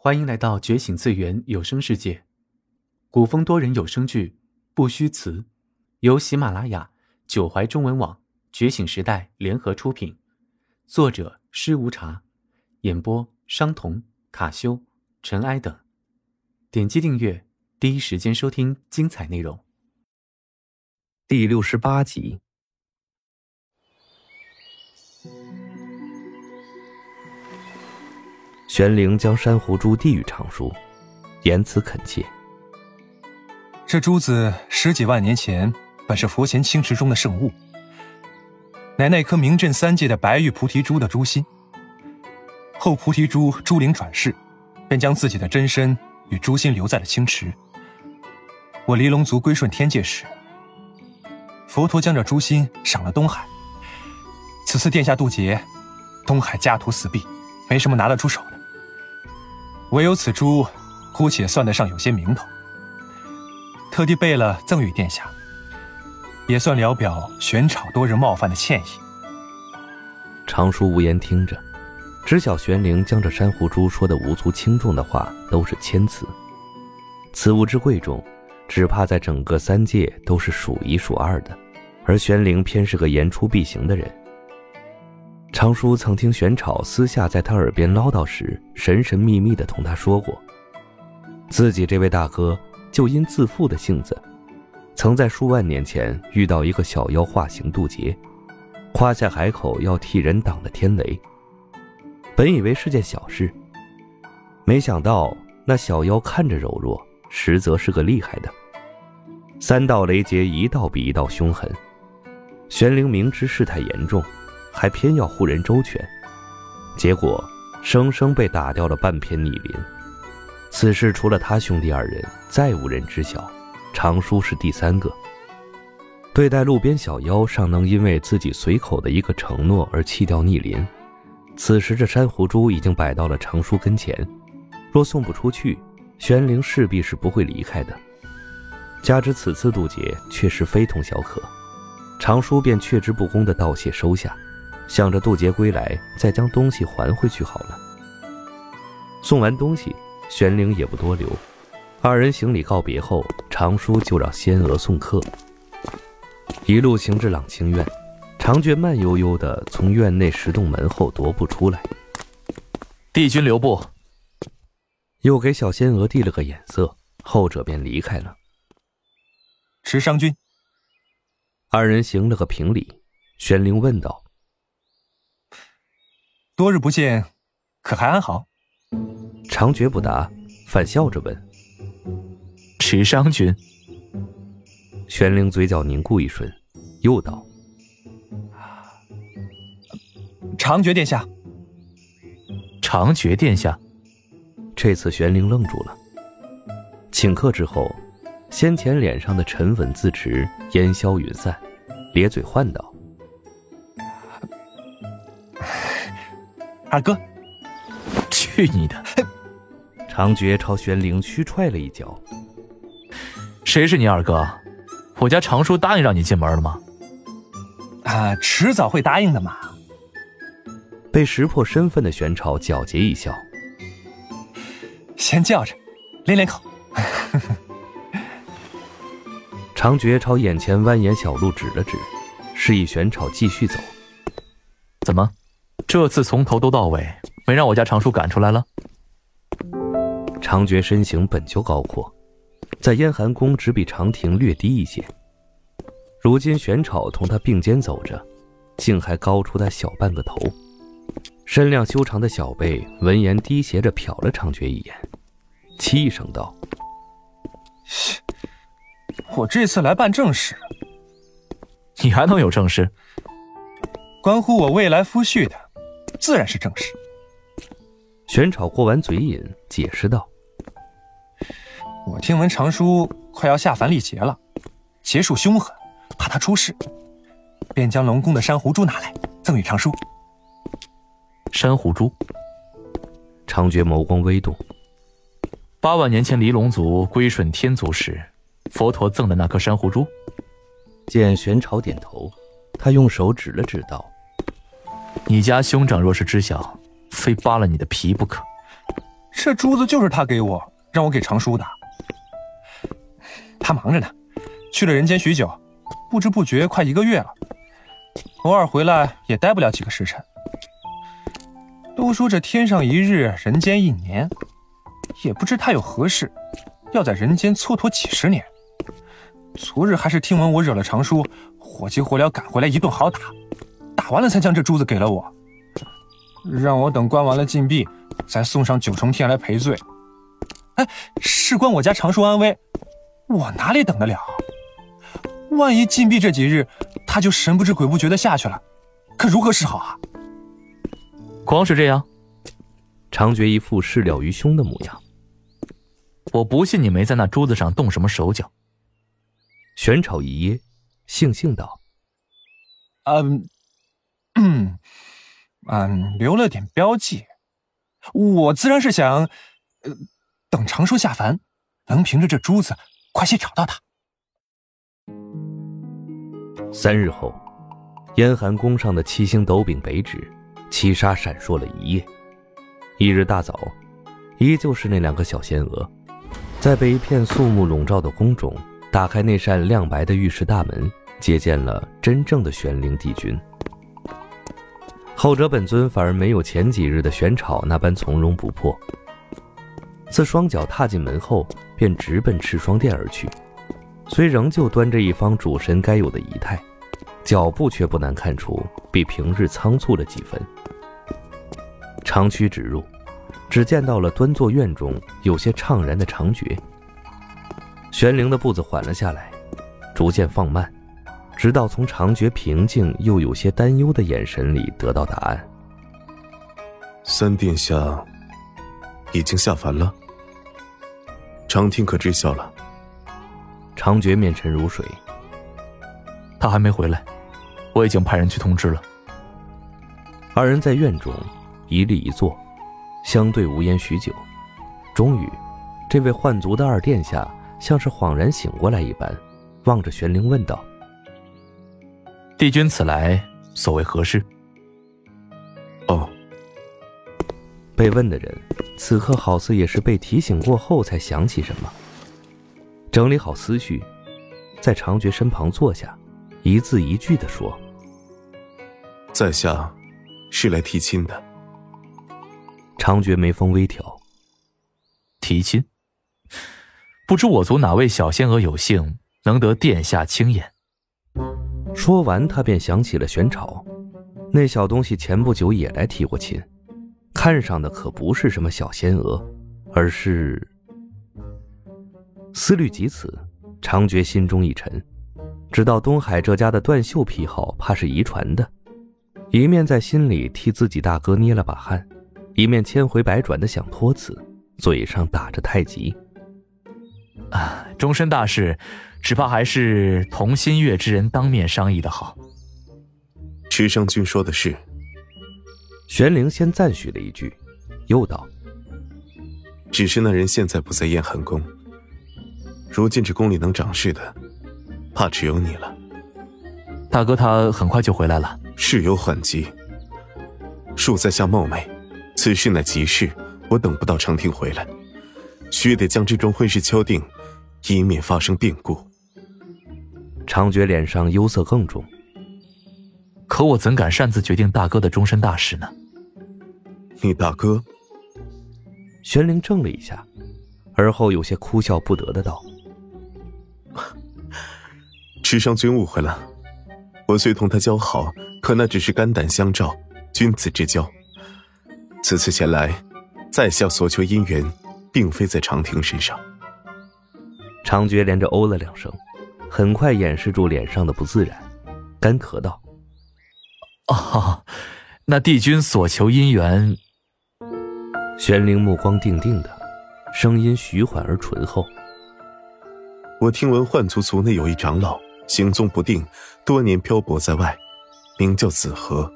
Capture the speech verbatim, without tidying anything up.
欢迎来到觉醒次元有声世界，古风多人有声剧《不虚词》，由喜马拉雅、九怀中文网、觉醒时代联合出品，作者施无茶，演播商童、卡修、尘埃等。点击订阅，第一时间收听精彩内容。 第六十八集。玄灵将珊瑚珠递与常叔，言辞恳切。 这珠子十几万年前本是佛前青池中的圣物，乃那颗名震三界的白玉菩提珠的珠心。后菩提珠珠灵转世，便将自己的真身与珠心留在了青池。我离龙族归顺天界时，佛陀将这珠心赏了东海。此次殿下渡劫，东海家徒四壁，没什么拿得出手的，唯有此珠姑且算得上有些名头，特地备了赠与殿下，也算聊表玄草多人冒犯的歉意。 常叔无言听着，知晓玄灵将这珊瑚珠说的无足轻重的话都是谦辞，此物之贵重，只怕在整个三界都是数一数二的，而玄灵偏是个言出必行的人。常叔曾听玄草私下在他耳边唠叨时，神神秘秘地同他说过，自己这位大哥就因自负的性子，曾在数万年前遇到一个小妖化形渡劫，夸下海口要替人挡了天雷。本以为是件小事，没想到那小妖看着柔弱，实则是个厉害的。三道雷劫一道比一道凶狠，玄灵明知事态严重，还偏要护人周全，结果生生被打掉了半片逆鳞。此事除了他兄弟二人，再无人知晓，常叔是第三个。对待路边小妖尚能因为自己随口的一个承诺而弃掉逆鳞，此时这珊瑚珠已经摆到了常叔跟前，若送不出去，玄灵势必是不会离开的。加之此次渡劫确实非同小可，常叔便却之不恭地道谢收下，想着渡劫归来再将东西还回去好了。送完东西，玄灵也不多留，二人行礼告别后，常叔就让仙娥送客。一路行至朗清院，常觉慢悠悠地从院内十洞门后踱步出来。 帝君留步。 又给小仙娥递了个眼色，后者便离开了。 持商君。 二人行了个平礼，玄灵问道： 多日不见，可还安好？ 常觉不答，反笑着问： 持商君。 玄灵嘴角凝固一瞬，又道： 常觉殿下。 常觉殿下。 这次玄灵愣住了。请客之后，先前脸上的沉稳自持烟消云散，咧嘴唤道： 二哥。 去你的！ 常觉朝玄灵虚踹了一脚。 谁是你二哥？我家常叔答应让你进门了吗？ 啊，迟早会答应的嘛。 被识破身份的玄朝皎洁一笑： 先叫着，练练口。 常觉朝眼前蜿蜒小路指了指，示意玄草继续走。 怎么，这次从头都到尾没让我家常叔赶出来了？ 常觉身形本就高阔，在燕寒宫只比常庭略低一些，如今玄草同他并肩走着，竟还高出他小半个头。身量修长的小背闻言低斜着瞟了常觉一眼，凄一声道： 我这次来办正事。 你还能有正事？ 关乎我未来夫婿的，自然是正事。 玄草过完嘴瘾，解释道： 我听闻常叔快要下凡历劫了，劫数凶狠，怕他出事，便将龙宫的珊瑚珠拿来赠与常叔。 珊瑚珠。 常觉眸光微动。 八万年前离龙族归顺天族时，佛陀赠的那颗珊瑚珠。 见玄草点头，他用手指了指道： 你家兄长若是知晓，非扒了你的皮不可。 这珠子就是他给我，让我给常叔的。他忙着呢，去了人间许久，不知不觉快一个月了，偶尔回来也待不了几个时辰。都说这天上一日，人间一年，也不知他有何事，要在人间蹉跎几十年。昨日还是听闻我惹了常叔，火急火燎赶回来一顿好打，打完了才将这珠子给了我，让我等关完了禁闭，再送上九重天来赔罪。哎，事关我家常叔安危，我哪里等得了？万一禁闭这几日，他就神不知鬼不觉的下去了，可如何是好啊？ 光是这样？ 常觉一副事了于胸的模样。 我不信你没在那珠子上动什么手脚。 玄草一噎，悻悻道： 嗯嗯嗯，留了点标记，我自然是想呃，等常叔下凡，能凭着这珠子快些找到他。 三日后，燕寒宫上的七星斗柄北指七杀闪烁了一夜。一日大早，依旧是那两个小仙娥，在被一片肃穆笼罩的宫中，打开那扇亮白的御室大门，接见了真正的玄灵帝君。后者本尊反而没有前几日的玄草那般从容不迫，自双脚踏进门后，便直奔赤霜殿而去，虽仍旧端着一方主神该有的仪态，脚步却不难看出比平日仓促了几分。长驱直入，只见到了端坐院中有些怅然的常觉。玄灵的步子缓了下来，逐渐放慢，直到从常觉平静又有些担忧的眼神里得到答案。 三殿下已经下凡了，常听可知晓了？ 常觉面沉如水。 他还没回来，我已经派人去通知了。 二人在院中一立一坐，相对无言许久。终于，这位幻族的二殿下像是恍然醒过来一般，望着玄灵问道： 帝君此来所谓何事？ 哦。 被问的人此刻好似也是被提醒过后才想起什么，整理好思绪，在常觉身旁坐下，一字一句地说： 在下是来提亲的。 常觉眉峰微挑。 提亲？不知我族哪位小仙娥有幸能得殿下青眼？ 说完，他便想起了玄草，那小东西前不久也来提过亲，看上的可不是什么小仙娥，而是……思虑及此，常觉心中一沉，知道东海这家的断袖癖好怕是遗传的，一面在心里替自己大哥捏了把汗，一面千回百转的想托辞，嘴上打着太极。 啊，终身大事，只怕还是同心悦之人当面商议的好。 池上君说的是。 玄灵先赞许了一句，又道： 只是那人现在不在燕寒宫，如今这宫里能掌事的，怕只有你了。 大哥他很快就回来了。 事有缓急，恕在下冒昧，此事乃急事，我等不到常听回来，须得将这桩婚事敲定，以免发生变故。 常觉脸上忧色更重。 可我怎敢擅自决定大哥的终身大事呢？ 你大哥？ 玄灵怔了一下，而后有些哭笑不得的道： 池上君误会了，我虽同他交好，可那只是肝胆相照，君子之交。此次前来，在下所求姻缘，并非在常听身上。 常觉连着哦了两声，很快掩饰住脸上的不自然，干咳道： 哦，那帝君所求姻缘。 玄灵目光定定的，声音徐缓而醇厚： 我听闻幻族族内有一长老行踪不定，多年漂泊在外，名叫子和。